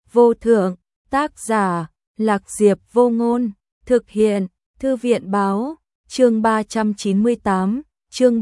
vô thượng, tác giả, Lạc Diệp Vô Ngôn, thực hiện, Thư viện báo, chương 398, chương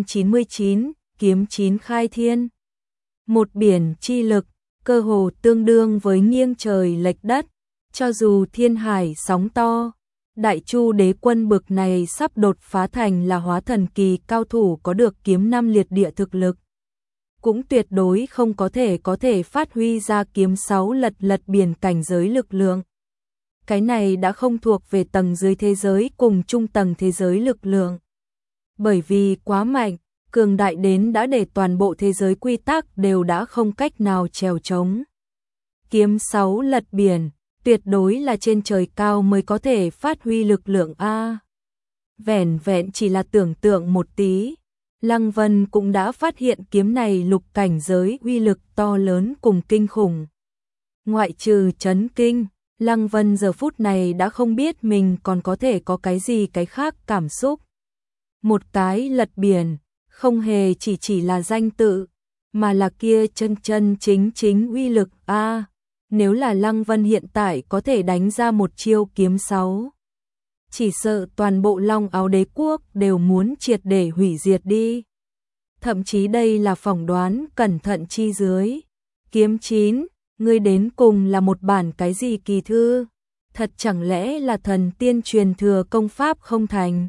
399, kiếm chín khai thiên. Một biển chi lực, cơ hồ tương đương với nghiêng trời lệch đất, cho dù thiên hải sóng to, Đại Chu đế quân bực này sắp đột phá thành là hóa thần kỳ cao thủ có được kiếm năm liệt địa thực lực, cũng tuyệt đối không có thể phát huy ra kiếm 6 lật biển cảnh giới lực lượng. Cái này đã không thuộc về tầng dưới thế giới cùng trung tầng thế giới lực lượng. Bởi vì quá mạnh, cường đại đến đã để toàn bộ thế giới quy tắc đều đã không cách nào trèo trống. Kiếm 6 lật biển, tuyệt đối là trên trời cao mới có thể phát huy lực lượng a. Vẻn vẹn chỉ là tưởng tượng một tí, Lăng Vân cũng đã phát hiện kiếm này lục cảnh giới uy lực to lớn cùng kinh khủng. Ngoại trừ chấn kinh, Lăng Vân giờ phút này đã không biết mình còn có thể có cái gì cái khác cảm xúc. Một cái lật biển, không hề chỉ là danh tự, mà là kia chân chính uy lực a. Nếu là Lăng Vân hiện tại có thể đánh ra một chiêu kiếm 6, chỉ sợ toàn bộ Long Áo Đế quốc đều muốn triệt để hủy diệt đi. Thậm chí đây là phỏng đoán cẩn thận chi dưới. Kiếm 9, ngươi đến cùng là một bản cái gì kỳ thư? Thật chẳng lẽ là thần tiên truyền thừa công pháp không thành?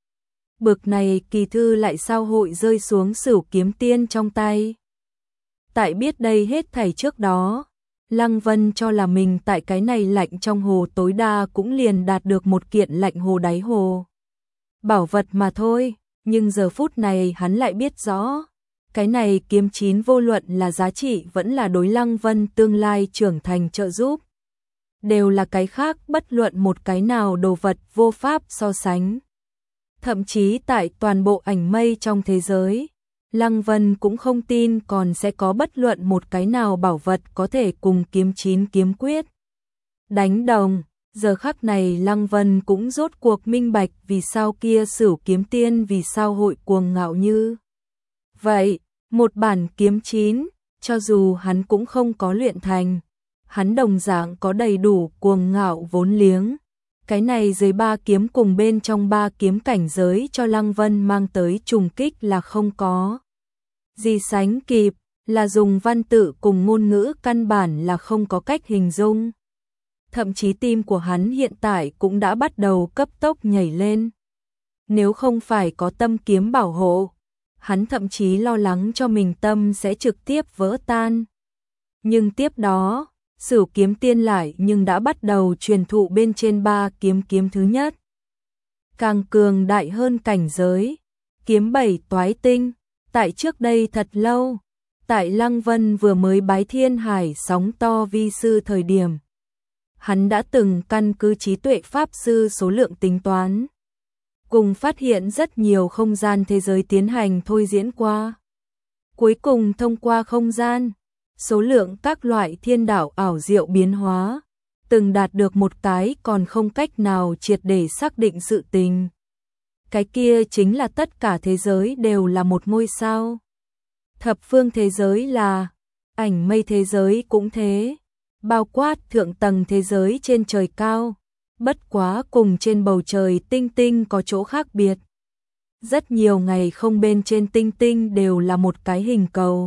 Bực này kỳ thư lại sao hội rơi xuống Sửu Kiếm Tiên trong tay? Tại biết đây hết thảy trước đó, Lăng Vân cho là mình tại cái này lạnh trong hồ tối đa cũng liền đạt được một kiện lạnh hồ đáy hồ bảo vật mà thôi, nhưng giờ phút này hắn lại biết rõ, cái này kiếm 9 vô luận là giá trị vẫn là đối Lăng Vân tương lai trưởng thành trợ giúp, đều là cái khác bất luận một cái nào đồ vật vô pháp so sánh. Thậm chí tại toàn bộ ảnh mây trong thế giới, Lăng Vân cũng không tin còn sẽ có bất luận một cái nào bảo vật có thể cùng kiếm 9 kiếm quyết đánh đồng. Giờ khắc này Lăng Vân cũng rốt cuộc minh bạch vì sao kia Sửu Kiếm Tiên vì sao hội cuồng ngạo như vậy. Một bản kiếm 9, cho dù hắn cũng không có luyện thành, hắn đồng dạng có đầy đủ cuồng ngạo vốn liếng. Cái này dưới 3 kiếm cùng bên trong 3 kiếm cảnh giới cho Lăng Vân mang tới trùng kích là không có gì sánh kịp, là dùng văn tự cùng ngôn ngữ căn bản là không có cách hình dung. Thậm chí tim của hắn hiện tại cũng đã bắt đầu cấp tốc nhảy lên. Nếu không phải có tâm kiếm bảo hộ, hắn thậm chí lo lắng cho mình tâm sẽ trực tiếp vỡ tan. Nhưng tiếp đó, Sửu Kiếm Tiên lại nhưng đã bắt đầu truyền thụ bên trên 3 kiếm thứ nhất. Càng cường đại hơn cảnh giới, kiếm 7 toái tinh. Tại trước đây thật lâu, tại Lăng Vân vừa mới bái thiên hải sóng to vi sư thời điểm, hắn đã từng căn cứ trí tuệ pháp sư số lượng tính toán, cùng phát hiện rất nhiều không gian thế giới tiến hành thôi diễn qua. Cuối cùng thông qua không gian, số lượng các loại thiên đạo ảo diệu biến hóa, từng đạt được một cái còn không cách nào triệt để xác định sự tình. Cái kia chính là tất cả thế giới đều là một ngôi sao. Thập phương thế giới là, ảnh mây thế giới cũng thế, bao quát thượng tầng thế giới trên trời cao, bất quá cùng trên bầu trời tinh tinh có chỗ khác biệt. Rất nhiều ngày không bên trên tinh tinh đều là một cái hình cầu.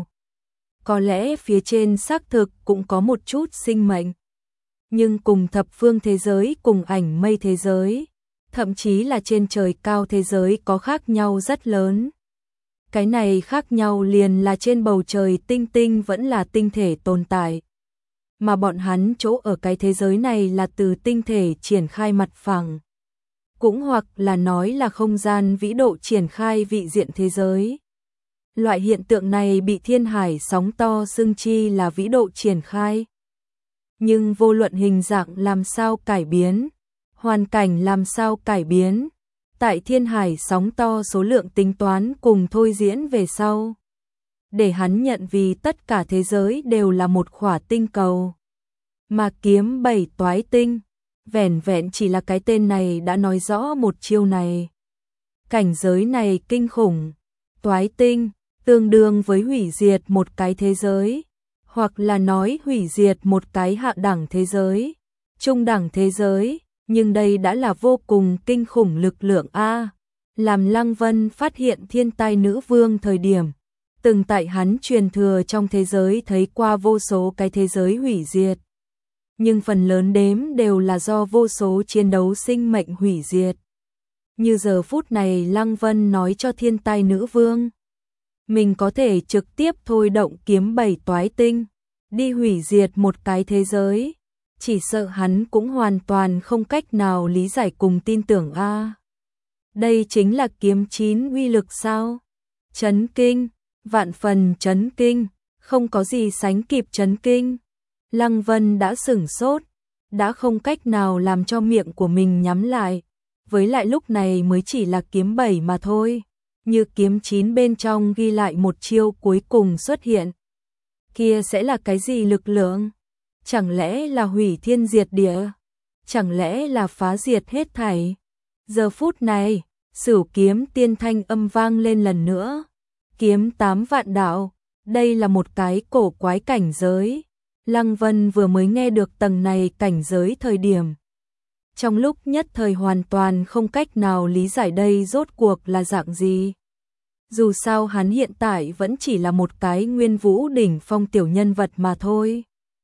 Có lẽ phía trên xác thực cũng có một chút sinh mệnh, nhưng cùng thập phương thế giới cùng ảnh mây thế giới, thậm chí là trên trời cao thế giới có khác nhau rất lớn. Cái này khác nhau liền là trên bầu trời tinh tinh vẫn là tinh thể tồn tại, mà bọn hắn chỗ ở cái thế giới này là từ tinh thể triển khai mặt phẳng, cũng hoặc là nói là không gian vĩ độ triển khai vị diện thế giới. Loại hiện tượng này bị thiên hải sóng to xưng chi là vĩ độ triển khai. Nhưng vô luận hình dạng làm sao cải biến, hoàn cảnh làm sao cải biến, tại thiên hải sóng to số lượng tính toán cùng thôi diễn về sau, để hắn nhận vì tất cả thế giới đều là một khỏa tinh cầu. Mà kiếm 7 toái tinh, vẻn vẹn chỉ là cái tên này đã nói rõ một chiêu này. Cảnh giới này kinh khủng, toái tinh, tương đương với hủy diệt một cái thế giới, hoặc là nói hủy diệt một cái hạ đẳng thế giới, trung đẳng thế giới, nhưng đây đã là vô cùng kinh khủng lực lượng a. Làm Lăng Vân phát hiện thiên tai nữ vương thời điểm, từng tại hắn truyền thừa trong thế giới thấy qua vô số cái thế giới hủy diệt. Nhưng phần lớn đếm đều là do vô số chiến đấu sinh mệnh hủy diệt. Như giờ phút này Lăng Vân nói cho thiên tai nữ vương, mình có thể trực tiếp thôi động kiếm 7 toái tinh, đi hủy diệt một cái thế giới. Chỉ sợ hắn cũng hoàn toàn không cách nào lý giải cùng tin tưởng a. Đây chính là kiếm 9 uy lực sao? Chấn kinh, vạn phần chấn kinh, không có gì sánh kịp chấn kinh. Lăng Vân đã sửng sốt, đã không cách nào làm cho miệng của mình nhắm lại. Với lại lúc này mới chỉ là kiếm 7 mà thôi, như kiếm 9 bên trong ghi lại một chiêu cuối cùng xuất hiện. Kia sẽ là cái gì lực lượng? Chẳng lẽ là hủy thiên diệt địa? Chẳng lẽ là phá diệt hết thảy? Giờ phút này, Sửu kiếm tiên thanh âm vang lên lần nữa. Kiếm 8 vạn đạo, đây là một cái cổ quái cảnh giới. Lăng Vân vừa mới nghe được tầng này cảnh giới thời điểm. Trong lúc nhất thời hoàn toàn không cách nào lý giải đây rốt cuộc là dạng gì. Dù sao hắn hiện tại vẫn chỉ là một cái nguyên vũ đỉnh phong tiểu nhân vật mà thôi.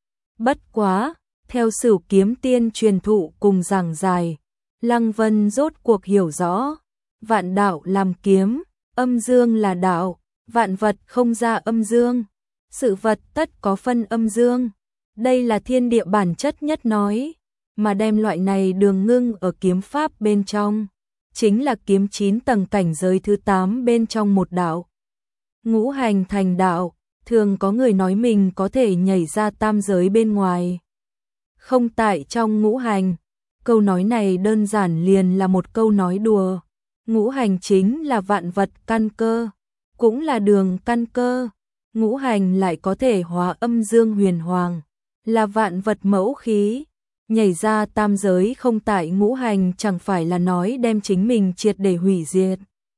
Bất quá, theo Sửu kiếm tiên truyền thụ cùng giảng giải, Lăng Vân rốt cuộc hiểu rõ. Vạn đạo làm kiếm, âm dương là đạo, vạn vật không ra âm dương. Sự vật tất có phân âm dương. Đây là thiên địa bản chất nhất nói, mà đem loại này đường ngưng ở kiếm pháp bên trong. Chính là kiếm 9 tầng cảnh giới thứ 8 bên trong một đạo. Ngũ hành thành đạo, thường có người nói mình có thể nhảy ra tam giới bên ngoài. Không tại trong ngũ hành, câu nói này đơn giản liền là một câu nói đùa. Ngũ hành chính là vạn vật căn cơ, cũng là đường căn cơ. Ngũ hành lại có thể hóa âm dương huyền hoàng, là vạn vật mẫu khí. Nhảy ra tam giới không tại ngũ hành chẳng phải là nói đem chính mình triệt để hủy diệt.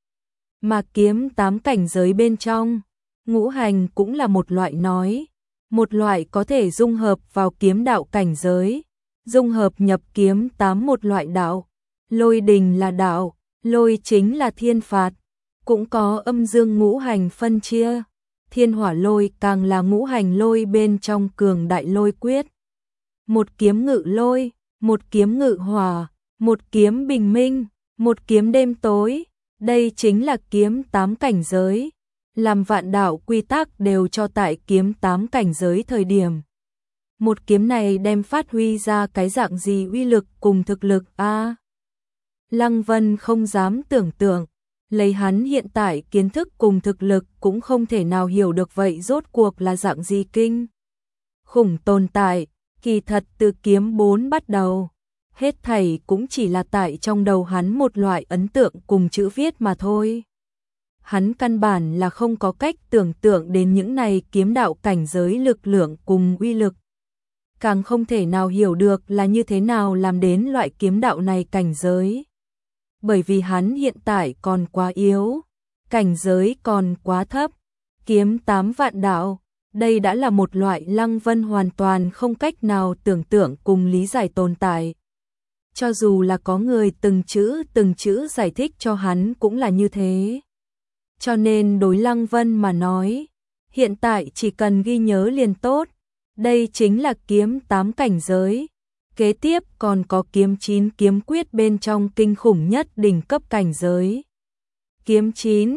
Mà kiếm 8 cảnh giới bên trong, ngũ hành cũng là một loại nói, một loại có thể dung hợp vào kiếm đạo cảnh giới, dung hợp nhập kiếm 8 một loại đạo. Lôi đình là đạo, lôi chính là thiên phạt, cũng có âm dương ngũ hành phân chia. Thiên hỏa lôi càng là ngũ hành lôi bên trong cường đại lôi quyết. Một kiếm ngự lôi, một kiếm ngự hỏa, một kiếm bình minh, một kiếm đêm tối. Đây chính là kiếm 8 cảnh giới. Làm vạn đạo quy tắc đều cho tại kiếm 8 cảnh giới thời điểm. Một kiếm này đem phát huy ra cái dạng gì uy lực cùng thực lực a? Lăng Vân không dám tưởng tượng, lấy hắn hiện tại kiến thức cùng thực lực cũng không thể nào hiểu được vậy rốt cuộc là dạng gì kinh khủng tồn tại. Kỳ thật từ kiếm 4 bắt đầu, hết thảy cũng chỉ là tại trong đầu hắn một loại ấn tượng cùng chữ viết mà thôi. Hắn căn bản là không có cách tưởng tượng đến những này kiếm đạo cảnh giới lực lượng cùng uy lực. Càng không thể nào hiểu được là như thế nào làm đến loại kiếm đạo này cảnh giới. Bởi vì hắn hiện tại còn quá yếu, cảnh giới còn quá thấp. Kiếm 8 vạn đạo, đây đã là một loại Lăng Vân hoàn toàn không cách nào tưởng tượng cùng lý giải tồn tại. Cho dù là có người từng chữ giải thích cho hắn cũng là như thế. Cho nên đối Lăng Vân mà nói, hiện tại chỉ cần ghi nhớ liền tốt. Đây chính là kiếm 8 cảnh giới. Kế tiếp còn có kiếm 9 kiếm quyết bên trong kinh khủng nhất đỉnh cấp cảnh giới. Kiếm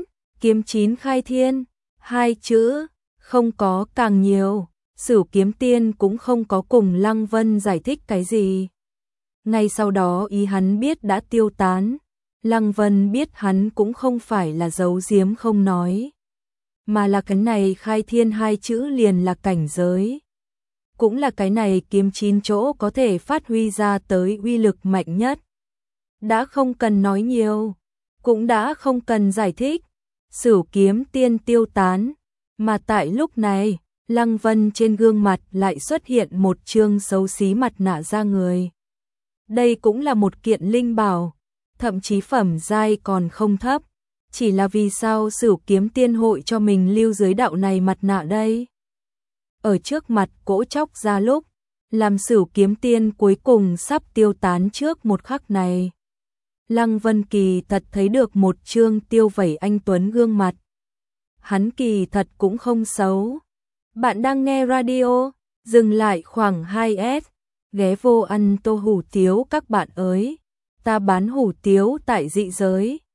9 khai thiên, 2 chữ, không có càng nhiều. Sửu kiếm tiên cũng không có cùng Lăng Vân giải thích cái gì. Ngay sau đó ý hắn biết đã tiêu tán. Lăng Vân biết hắn cũng không phải là giấu giếm không nói, mà là cái này khai thiên 2 chữ liền là cảnh giới. Cũng là cái này kiếm 9 chỗ có thể phát huy ra tới uy lực mạnh nhất. Đã không cần nói nhiều, cũng đã không cần giải thích. Sửu kiếm tiên tiêu tán, mà tại lúc này, Lăng Vân trên gương mặt lại xuất hiện một trương xấu xí mặt nạ da người. Đây cũng là một kiện linh bảo, thậm chí phẩm giai còn không thấp. Chỉ là vì sao Sửu kiếm tiên hội cho mình lưu dưới đạo này mặt nạ đây? ở trước mặt cỗ Tróc Gia lúc, làm Sửu kiếm tiên cuối cùng sắp tiêu tán trước một khắc này. Lăng Vân kỳ thật thấy được một trương tiêu vẩy anh tuấn gương mặt. Hắn kỳ thật cũng không xấu. Bạn đang nghe radio, dừng lại khoảng 2S, ghé vô ăn tô hủ tiếu các bạn ơi. Ta bán hủ tiếu tại Dị Giới.